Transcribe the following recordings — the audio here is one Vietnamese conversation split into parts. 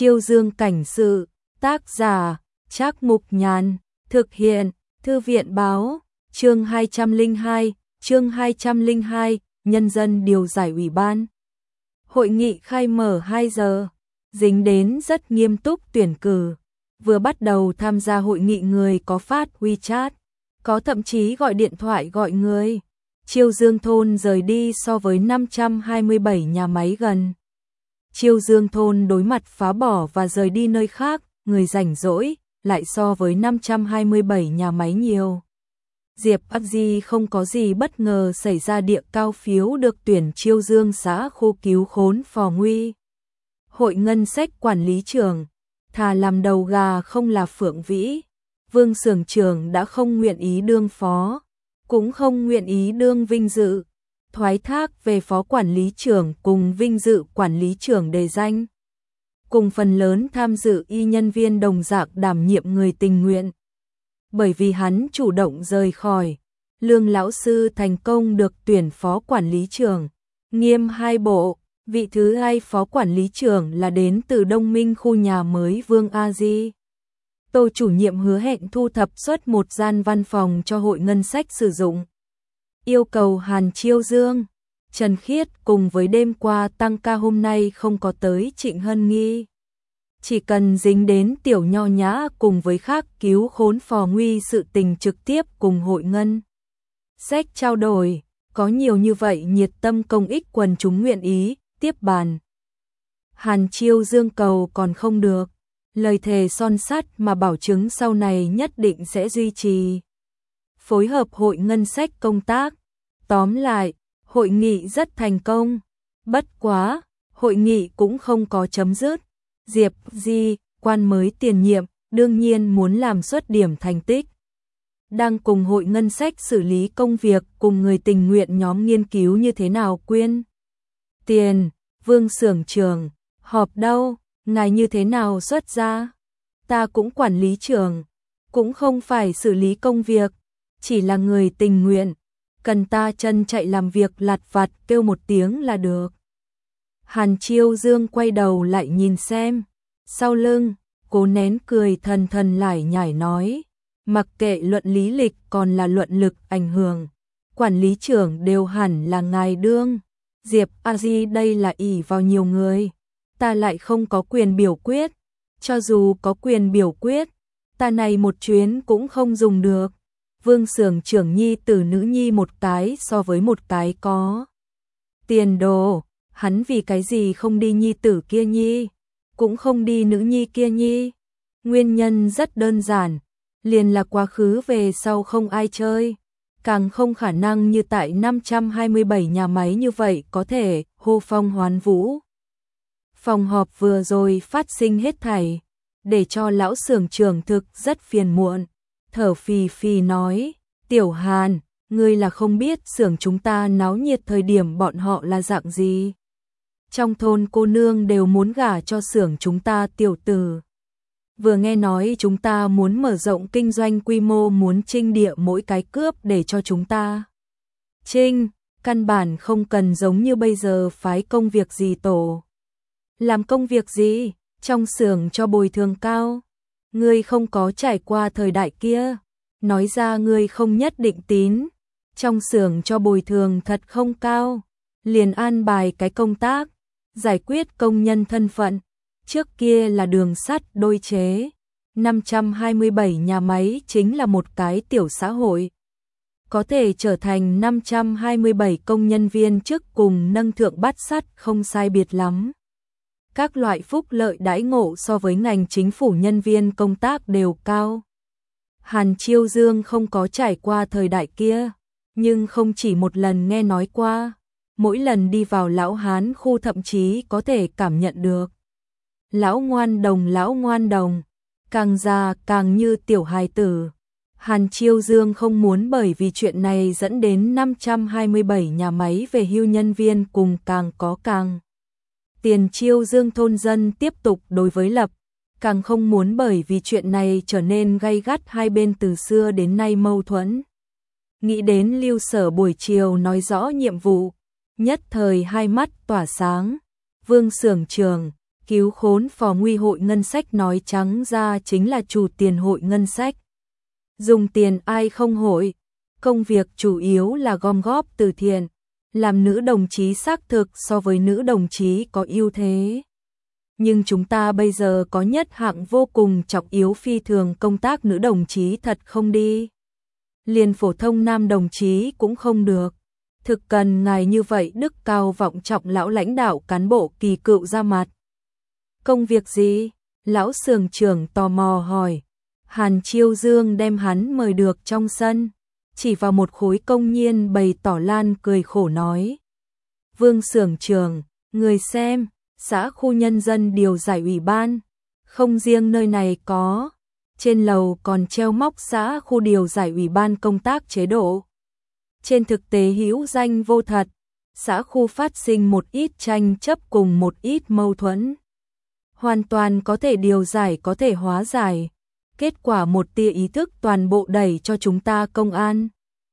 Chiêu Dương cảnh sự, tác giả, Trác Mục Nhàn, thực hiện, Thư viện báo, chương 202, Nhân dân điều giải ủy ban. Hội nghị khai mở 2 giờ, dính đến rất nghiêm túc tuyển cử. Vừa bắt đầu tham gia hội nghị người có phát WeChat, có thậm chí gọi điện thoại gọi người. Chiêu Dương thôn rời đi so với 527 nhà máy gần. Chiêu Dương thôn đối mặt phá bỏ và rời đi nơi khác, người rảnh rỗi, lại so với 527 nhà máy nhiều. Diệp Ác Di không có gì bất ngờ xảy ra, địa cao phiếu được tuyển Chiêu Dương xã khu cứu khốn phò nguy. Hội ngân sách quản lý trưởng, thà làm đầu gà không là phượng vĩ. Vương xưởng trưởng đã không nguyện ý đương phó, cũng không nguyện ý đương vinh dự, thoái thác về phó quản lý trưởng cùng vinh dự quản lý trưởng đề danh. Cùng phần lớn tham dự y nhân viên đồng dạng đảm nhiệm người tình nguyện. Bởi vì hắn chủ động rời khỏi, Lương lão sư thành công được tuyển phó quản lý trưởng, nghiêm 2 bộ. Vị thứ 2 phó quản lý trưởng là đến từ Đông Minh khu nhà mới Vương A Di. Tô chủ nhiệm hứa hẹn thu thập suất một gian văn phòng cho hội ngân sách sử dụng. Yêu cầu Hàn Chiêu Dương, Trần Khiết cùng với đêm qua tăng ca hôm nay không có tới Trịnh Hân Nghi. Chỉ cần dính đến tiểu nho nhã cùng với khác cứu khốn phò nguy sự tình trực tiếp cùng hội ngân sách trao đổi, có nhiều như vậy nhiệt tâm công ích quần chúng nguyện ý tiếp bàn. Hàn Chiêu Dương cầu còn không được, lời thề son sắt mà bảo chứng sau này nhất định sẽ duy trì phối hợp hội ngân sách công tác. Tóm lại, hội nghị rất thành công. Bất quá, hội nghị cũng không có chấm dứt. Diệp Di, quan mới tiền nhiệm, đương nhiên muốn làm xuất điểm thành tích. Đang cùng hội ngân sách xử lý công việc, cùng người tình nguyện nhóm nghiên cứu như thế nào quyên tiền. Vương xưởng trưởng, họp đâu, ngài như thế nào xuất ra? Ta cũng quản lý trưởng, cũng không phải xử lý công việc, chỉ là người tình nguyện, cần ta chân chạy làm việc lặt vặt kêu một tiếng là được. Hàn Chiêu Dương quay đầu lại nhìn xem, sau lưng, cố nén cười thần thần lải nhải nói, mặc kệ luận lý lịch còn là luận lực ảnh hưởng, quản lý trưởng đều hẳn là ngài đương. Diệp A Di đây là ỷ vào nhiều người, ta lại không có quyền biểu quyết, cho dù có quyền biểu quyết, ta này một chuyến cũng không dùng được. Vương xưởng trưởng nhi tử nữ nhi một cái so với một cái có tiền đồ, hắn vì cái gì không đi nhi tử kia nhi, cũng không đi nữ nhi kia nhi. Nguyên nhân rất đơn giản, liền là quá khứ về sau không ai chơi. Càng không khả năng như tại 527 nhà máy như vậy có thể hô phong hoán vũ. Phòng họp vừa rồi phát sinh hết thảy, để cho lão xưởng trưởng thực rất phiền muộn. Thở phì phì nói, Tiểu Hàn, ngươi là không biết xưởng chúng ta náo nhiệt thời điểm bọn họ là dạng gì. Trong thôn cô nương đều muốn gả cho xưởng chúng ta tiểu tử. Vừa nghe nói chúng ta muốn mở rộng kinh doanh quy mô, muốn trinh địa mỗi cái cướp để cho chúng ta trinh, căn bản không cần giống như bây giờ phái công việc gì tổ. Làm công việc gì, trong xưởng cho bồi thường cao. Ngươi không có trải qua thời đại kia, nói ra ngươi không nhất định tín. Trong xưởng cho bồi thường thật không cao, liền an bài cái công tác, giải quyết công nhân thân phận. Trước kia là đường sắt đôi chế, 527 nhà máy chính là một cái tiểu xã hội. Có thể trở thành 527 công nhân viên chức cùng nâng thượng bát sắt không sai biệt lắm. Các loại phúc lợi đãi ngộ so với ngành chính phủ nhân viên công tác đều cao. Hàn Chiêu Dương không có trải qua thời đại kia, nhưng không chỉ một lần nghe nói qua, mỗi lần đi vào lão hán khu thậm chí có thể cảm nhận được. Lão ngoan đồng, càng già càng như tiểu hài tử. Hàn Chiêu Dương không muốn bởi vì chuyện này dẫn đến 527 nhà máy về hưu nhân viên cùng càng có càng tiền Chiêu Dương thôn dân tiếp tục đối với lập, càng không muốn bởi vì chuyện này trở nên gay gắt hai bên từ xưa đến nay mâu thuẫn. Nghĩ đến Lưu Sở buổi chiều nói rõ nhiệm vụ, nhất thời hai mắt tỏa sáng. Vương xưởng trưởng, cứu khốn phò nguy hội ngân sách nói trắng ra chính là chủ tiền hội ngân sách. Dùng tiền ai không hội, công việc chủ yếu là gom góp từ thiện, làm nữ đồng chí xác thực so với nữ đồng chí có ưu thế. Nhưng chúng ta bây giờ có nhất hạng vô cùng trọng yếu phi thường công tác nữ đồng chí thật không đi. Liền phổ thông nam đồng chí cũng không được. Thực cần ngài như vậy đức cao vọng trọng lão lãnh đạo cán bộ kỳ cựu ra mặt. Công việc gì? Lão xưởng trưởng tò mò hỏi. Hàn Chiêu Dương đem hắn mời được trong sân, chỉ vào một khối công nhiên bày tỏ lan cười khổ nói. Vương xưởng trưởng, người xem, xã khu nhân dân điều giải ủy ban, không riêng nơi này có, trên lầu còn treo móc xã khu điều giải ủy ban công tác chế độ. Trên thực tế hữu danh vô thật, xã khu phát sinh một ít tranh chấp cùng một ít mâu thuẫn. Hoàn toàn có thể điều giải có thể hóa giải. Kết quả một tia ý thức toàn bộ đẩy cho chúng ta công an.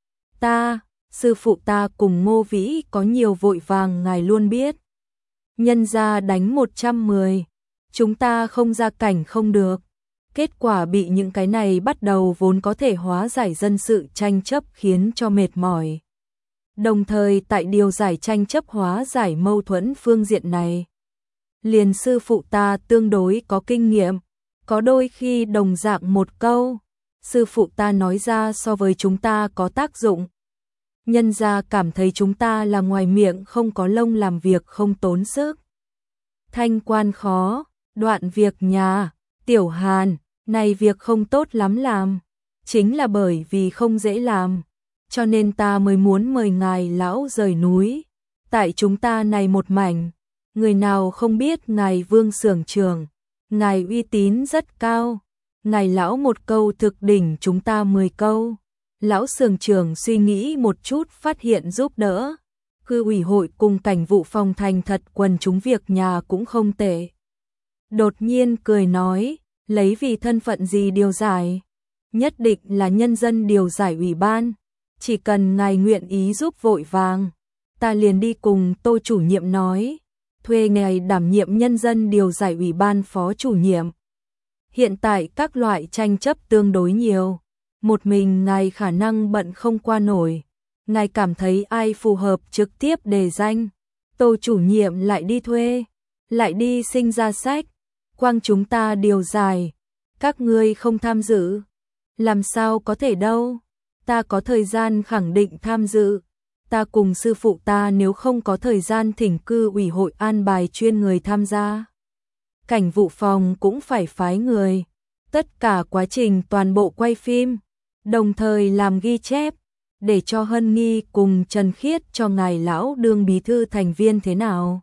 Ta, sư phụ ta cùng Ngô Vĩ có nhiều vội vàng ngài luôn biết. Nhân ra đánh 110, chúng ta không ra cảnh không được. Kết quả bị những cái này bắt đầu vốn có thể hóa giải dân sự tranh chấp khiến cho mệt mỏi. Đồng thời tại điều giải tranh chấp hóa giải mâu thuẫn phương diện này. Liền sư phụ ta tương đối có kinh nghiệm, có đôi khi đồng dạng một câu, sư phụ ta nói ra so với chúng ta có tác dụng. Nhân ra cảm thấy chúng ta là ngoài miệng không có lông làm việc không tốn sức. Thanh quan khó, đoạn việc nhà, Tiểu Hàn, này việc không tốt lắm làm, chính là bởi vì không dễ làm, cho nên ta mới muốn mời ngài lão rời núi. Tại chúng ta này một mảnh, người nào không biết ngài Vương xưởng trưởng, ngài uy tín rất cao, ngài lão một câu thực đỉnh chúng ta 10 câu. Lão xưởng trưởng suy nghĩ một chút phát hiện giúp đỡ. Cư ủy hội cùng cảnh vụ phòng thành thật quần chúng việc nhà cũng không tệ. Đột nhiên cười nói, lấy vì thân phận gì điều giải? Nhất định là nhân dân điều giải ủy ban. Chỉ cần ngài nguyện ý giúp vội vàng, ta liền đi cùng Tô chủ nhiệm nói, thuê ngài đảm nhiệm nhân dân điều giải ủy ban phó chủ nhiệm. Hiện tại các loại tranh chấp tương đối nhiều, một mình ngài khả năng bận không qua nổi. Ngài cảm thấy ai phù hợp trực tiếp đề danh, Tô chủ nhiệm lại đi thuê, lại đi sinh ra sách, quang chúng ta điều giải, các ngươi không tham dự, làm sao có thể đâu, ta có thời gian khẳng định tham dự, ta cùng sư phụ ta nếu không có thời gian thỉnh cư ủy hội an bài chuyên người tham gia. Cảnh vụ phòng cũng phải phái người, tất cả quá trình toàn bộ quay phim, đồng thời làm ghi chép, để cho Hân Nghi cùng Trần Khiết cho ngài lão đương bí thư thành viên thế nào.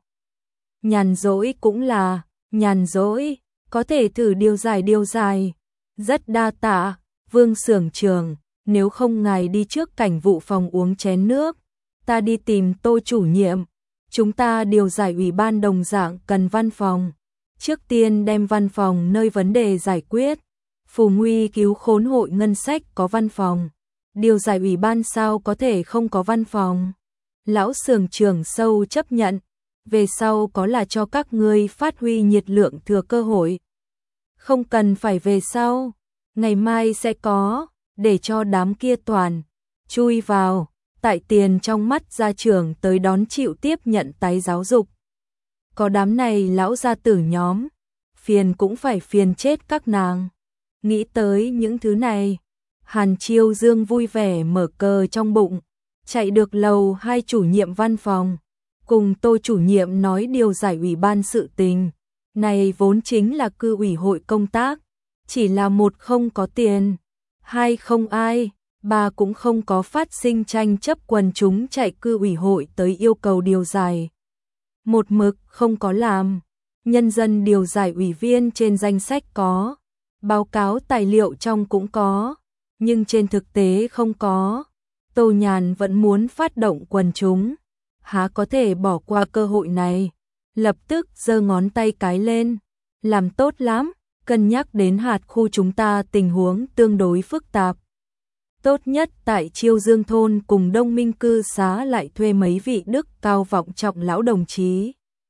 Nhàn rỗi cũng là, nhàn rỗi, có thể thử điều giải, rất đa tạ, Vương xưởng trưởng, nếu không ngài đi trước cảnh vụ phòng uống chén nước, ta đi tìm Tô chủ nhiệm, chúng ta điều giải ủy ban đồng dạng cần văn phòng, trước tiên đem văn phòng nơi vấn đề giải quyết, phù nguy cứu khốn hội ngân sách có văn phòng. Điều giải ủy ban sao có thể không có văn phòng? Lão xưởng trưởng sâu chấp nhận, về sau có là cho các ngươi phát huy nhiệt lượng thừa cơ hội. Không cần phải về sau, ngày mai sẽ có, để cho đám kia toàn chui vào, tại tiền trong mắt gia trưởng tới đón chịu tiếp nhận tái giáo dục. Có đám này lão gia tử nhóm, phiền cũng phải phiền chết các nàng. Nghĩ tới những thứ này, Hàn Chiêu Dương vui vẻ mở cờ trong bụng, chạy được lầu 2 chủ nhiệm văn phòng, cùng Tô chủ nhiệm nói điều giải ủy ban sự tình. Này vốn chính là cư ủy hội công tác, chỉ là một không có tiền, hai không ai, ba cũng không có phát sinh tranh chấp quần chúng chạy cư ủy hội tới yêu cầu điều giải. Một mực không có làm, nhân dân điều giải ủy viên trên danh sách có, báo cáo tài liệu trong cũng có, nhưng trên thực tế không có. Tô Nhàn vẫn muốn phát động quần chúng, há có thể bỏ qua cơ hội này, lập tức giơ ngón tay cái lên, làm tốt lắm, cân nhắc đến hạt khu chúng ta tình huống tương đối phức tạp. Tốt nhất tại Chiêu Dương thôn cùng Đông Minh cư xá lại thuê mấy vị đức cao vọng trọng lão đồng chí.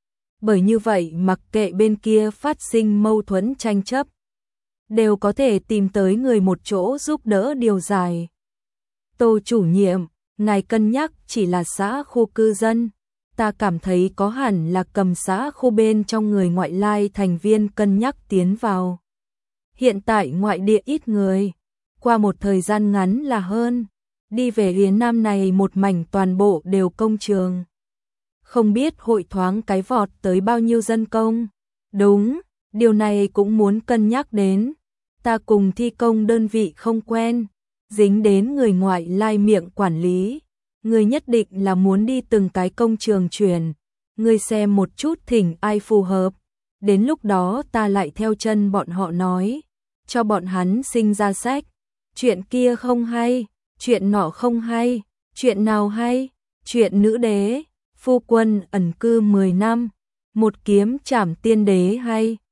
bởi như vậy mặc kệ bên kia phát sinh mâu thuẫn tranh chấp, đều có thể tìm tới người một chỗ giúp đỡ điều giải. Tô chủ nhiệm, ngài cân nhắc chỉ là xã khu cư dân, ta cảm thấy có hẳn là cầm xã khu bên trong người ngoại lai thành viên cân nhắc tiến vào. Hiện tại ngoại địa ít người, qua một thời gian ngắn là hơn, đi về phía nam này một mảnh toàn bộ đều công trường. Không biết hội thoáng cái vọt tới bao nhiêu dân công. Đúng, điều này cũng muốn cân nhắc đến. Ta cùng thi công đơn vị không quen, dính đến người ngoại lai miệng quản lý. Người nhất định là muốn đi từng cái công trường chuyển. Người xem một chút thỉnh ai phù hợp. Đến lúc đó ta lại theo chân bọn họ nói. Cho bọn hắn sinh ra sách. Chuyện kia không hay, chuyện nọ không hay, chuyện nào hay, chuyện nữ đế, phu quân ẩn cư 10 năm, một kiếm trảm tiên đế hay.